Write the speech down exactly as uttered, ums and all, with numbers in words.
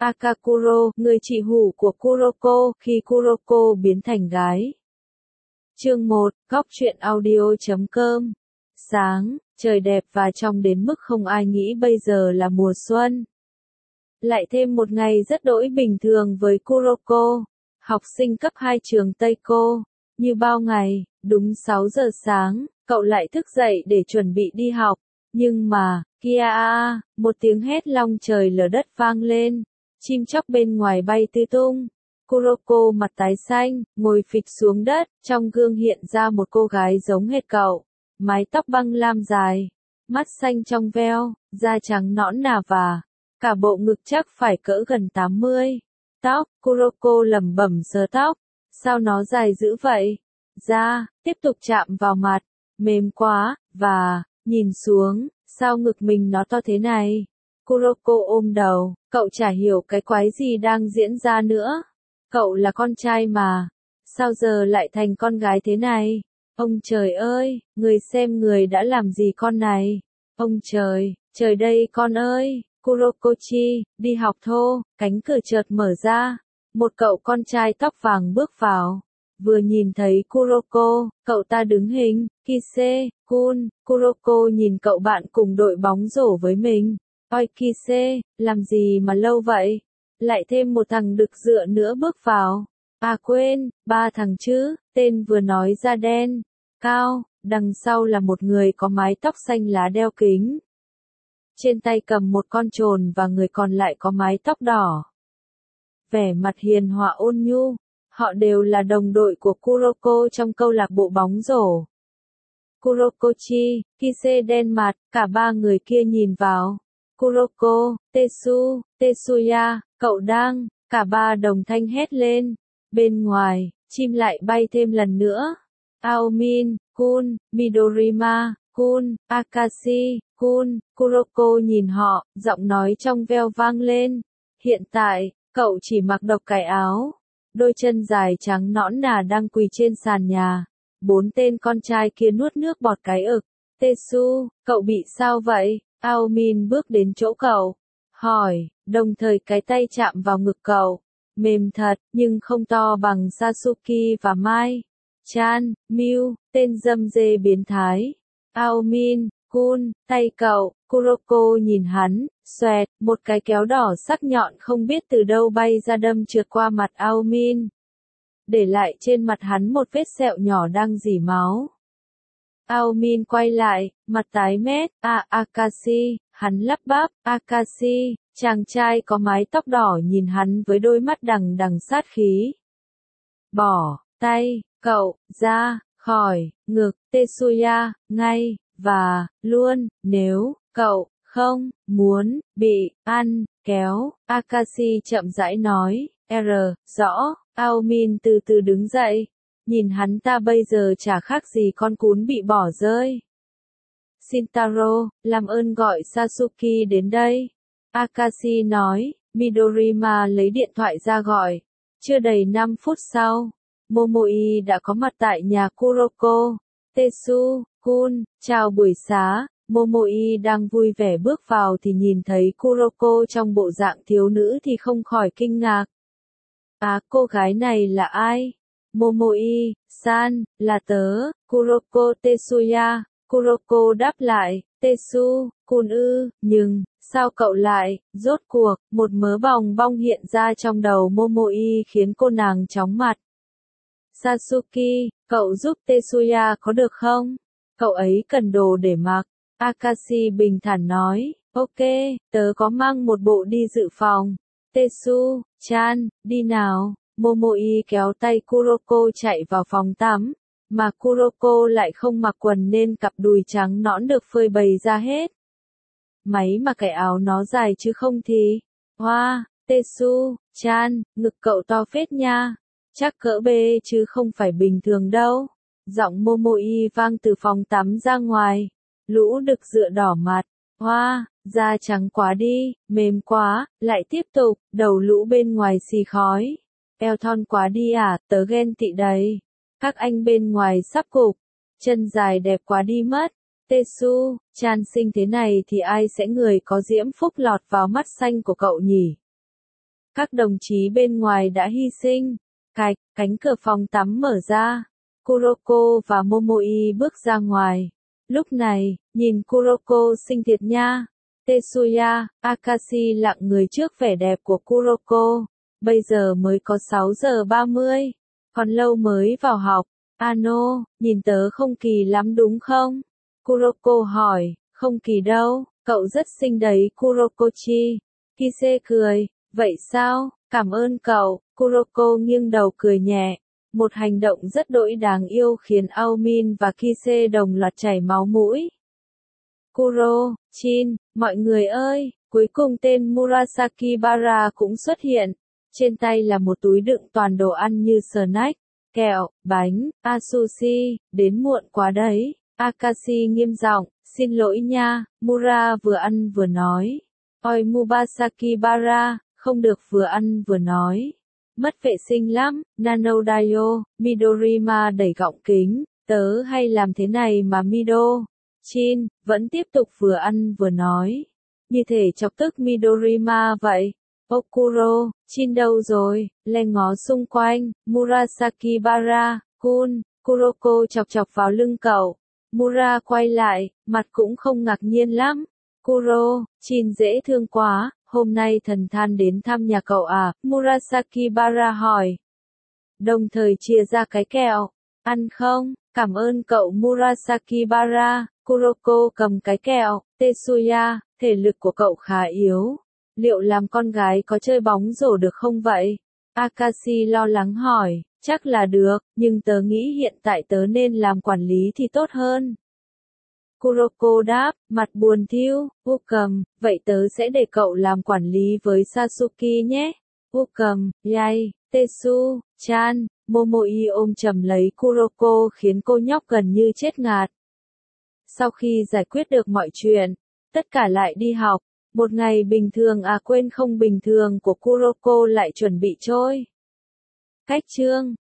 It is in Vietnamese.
Akakuro, người chị hủ của Kuroko, khi Kuroko biến thành gái. Chương một, góc truyện audio.com. Sáng, trời đẹp và trong đến mức không ai nghĩ bây giờ là mùa xuân. Lại thêm một ngày rất đỗi bình thường với Kuroko, học sinh cấp hai trường Tây Cô. Như bao ngày, đúng sáu giờ sáng, cậu lại thức dậy để chuẩn bị đi học. Nhưng mà, kia a, một tiếng hét long trời lở đất vang lên. Chim chóc bên ngoài bay tứ tung. Kuroko mặt tái xanh, ngồi phịch xuống đất, trong gương hiện ra một cô gái giống hệt cậu. Mái tóc băng lam dài, mắt xanh trong veo, da trắng nõn nà và cả bộ ngực chắc phải cỡ gần tám mươi. Tóc, Kuroko lẩm bẩm sờ tóc, sao nó dài dữ vậy? Da, tiếp tục chạm vào mặt, mềm quá, và, nhìn xuống, sao ngực mình nó to thế này? Kuroko ôm đầu, cậu chả hiểu cái quái gì đang diễn ra nữa. Cậu là con trai mà, sao giờ lại thành con gái thế này? Ông trời ơi, người xem người đã làm gì con này? Ông trời, trời đây con ơi, Kurokochi, đi học thô, cánh cửa chợt mở ra. Một cậu con trai tóc vàng bước vào. Vừa nhìn thấy Kuroko, cậu ta đứng hình, Kise, Kun, Kuroko nhìn cậu bạn cùng đội bóng rổ với mình. Oi Kise, làm gì mà lâu vậy? Lại thêm một thằng đực dựa nữa bước vào. À quên, ba thằng chứ, tên vừa nói da đen, cao, đằng sau là một người có mái tóc xanh lá đeo kính. Trên tay cầm một con chồn và người còn lại có mái tóc đỏ. Vẻ mặt hiền hòa ôn nhu, họ đều là đồng đội của Kuroko trong câu lạc bộ bóng rổ. Kurokochi, Kise đen mặt, cả ba người kia nhìn vào. Kuroko, Tetsu, Tetsuya, cậu đang, cả ba đồng thanh hét lên. Bên ngoài, chim lại bay thêm lần nữa. Aomin, Kun, Midorima, Kun, Akashi, Kun, Kuroko nhìn họ, giọng nói trong veo vang lên. Hiện tại, cậu chỉ mặc độc cái áo. Đôi chân dài trắng nõn nà đang quỳ trên sàn nhà. Bốn tên con trai kia nuốt nước bọt cái ực. Tetsu, cậu bị sao vậy? Aomin bước đến chỗ cậu, hỏi, đồng thời cái tay chạm vào ngực cậu. Mềm thật, nhưng không to bằng Sasuke và Mai. Chan, Miu, tên dâm dê biến thái. Aomin, Kun, tay cậu, Kuroko nhìn hắn, xoẹt, một cái kéo đỏ sắc nhọn không biết từ đâu bay ra đâm trượt qua mặt Aomin. Để lại trên mặt hắn một vết sẹo nhỏ đang rỉ máu. Aomin quay lại, mặt tái mét, à Akashi, hắn lắp bắp, Akashi, chàng trai có mái tóc đỏ nhìn hắn với đôi mắt đằng đằng sát khí. Bỏ, tay, cậu, ra, khỏi, ngực, Tetsuya, ngay, và, luôn, nếu, cậu, không, muốn, bị, ăn, kéo, Akashi chậm rãi nói, R, rõ, Aomin từ từ đứng dậy. Nhìn hắn ta bây giờ chả khác gì con cún bị bỏ rơi. Shintaro, làm ơn gọi Sasuke đến đây. Akashi nói, Midorima lấy điện thoại ra gọi. Chưa đầy năm phút sau, Momoi đã có mặt tại nhà Kuroko. Tetsu, Kun, chào buổi sáng. Momoi đang vui vẻ bước vào thì nhìn thấy Kuroko trong bộ dạng thiếu nữ thì không khỏi kinh ngạc. À, cô gái này là ai? Momoi, san, là tớ, Kuroko Tetsuya. Kuroko đáp lại, Tetsu, Kun ư, nhưng, sao cậu lại, rốt cuộc, một mớ bòng bong hiện ra trong đầu Momoi khiến cô nàng chóng mặt. Sasuke, cậu giúp Tetsuya có được không? Cậu ấy cần đồ để mặc. Akashi bình thản nói, ok, tớ có mang một bộ đi dự phòng. Tetsu, chan, đi nào. Momoi kéo tay Kuroko chạy vào phòng tắm, mà Kuroko lại không mặc quần nên cặp đùi trắng nõn được phơi bày ra hết. Máy mà cái áo nó dài chứ không thì. Hoa, wow, Tetsu, chan, ngực cậu to phết nha. Chắc cỡ B chứ không phải bình thường đâu. Giọng Momoi vang từ phòng tắm ra ngoài. Lũ đực dựa đỏ mặt. Hoa, wow, da trắng quá đi, mềm quá, lại tiếp tục, đầu lũ bên ngoài xì khói. Eo thon quá đi à, tớ ghen tị đầy. Các anh bên ngoài sắp cục. Chân dài đẹp quá đi mất. Tetsu, chan xinh thế này thì ai sẽ người có diễm phúc lọt vào mắt xanh của cậu nhỉ? Các đồng chí bên ngoài đã hy sinh. Cạch, cánh cửa phòng tắm mở ra. Kuroko và Momoi bước ra ngoài. Lúc này, nhìn Kuroko xinh thiệt nha. Tetsuya, Akashi lặng người trước vẻ đẹp của Kuroko. Bây giờ mới có sáu giờ ba mươi. Còn lâu mới vào học. Ano, nhìn tớ không kỳ lắm đúng không? Kuroko hỏi, không kỳ đâu, cậu rất xinh đấy Kuroko-chi. Kise cười, vậy sao, cảm ơn cậu. Kuroko nghiêng đầu cười nhẹ. Một hành động rất đỗi đáng yêu khiến Aomin và Kise đồng loạt chảy máu mũi. Kuro, Chin, mọi người ơi, cuối cùng tên Murasaki Bara cũng xuất hiện. Trên tay là một túi đựng toàn đồ ăn như snack, kẹo, bánh, a sushi, đến muộn quá đấy. Akashi nghiêm giọng, xin lỗi nha, Mura vừa ăn vừa nói. Oi Mubasaki Bara, không được vừa ăn vừa nói. Mất vệ sinh lắm, Nanodayo, Midorima đẩy gọng kính, tớ hay làm thế này mà Mido. Chin, vẫn tiếp tục vừa ăn vừa nói. Như thể chọc tức Midorima vậy. Okuro, Chin đâu rồi, le ngó xung quanh, Murasaki Bara, Kun, Kuroko chọc chọc vào lưng cậu. Mura quay lại, mặt cũng không ngạc nhiên lắm. Kuro, Chin dễ thương quá, hôm nay thần than đến thăm nhà cậu à, Murasaki Bara hỏi. Đồng thời chia ra cái kẹo, ăn không, cảm ơn cậu Murasaki Bara. Kuroko cầm cái kẹo, Tetsuya, thể lực của cậu khá yếu. Liệu làm con gái có chơi bóng rổ được không vậy? Akashi lo lắng hỏi, chắc là được, nhưng tớ nghĩ hiện tại tớ nên làm quản lý thì tốt hơn. Kuroko đáp, mặt buồn thiu, Ukam, vậy tớ sẽ để cậu làm quản lý với Satsuki nhé. Ukam, yay, Tetsu, chan, Momoi ôm chầm lấy Kuroko khiến cô nhóc gần như chết ngạt. Sau khi giải quyết được mọi chuyện, tất cả lại đi học. Một ngày bình thường à quên không bình thường của Kuroko lại chuẩn bị trôi. Cách chương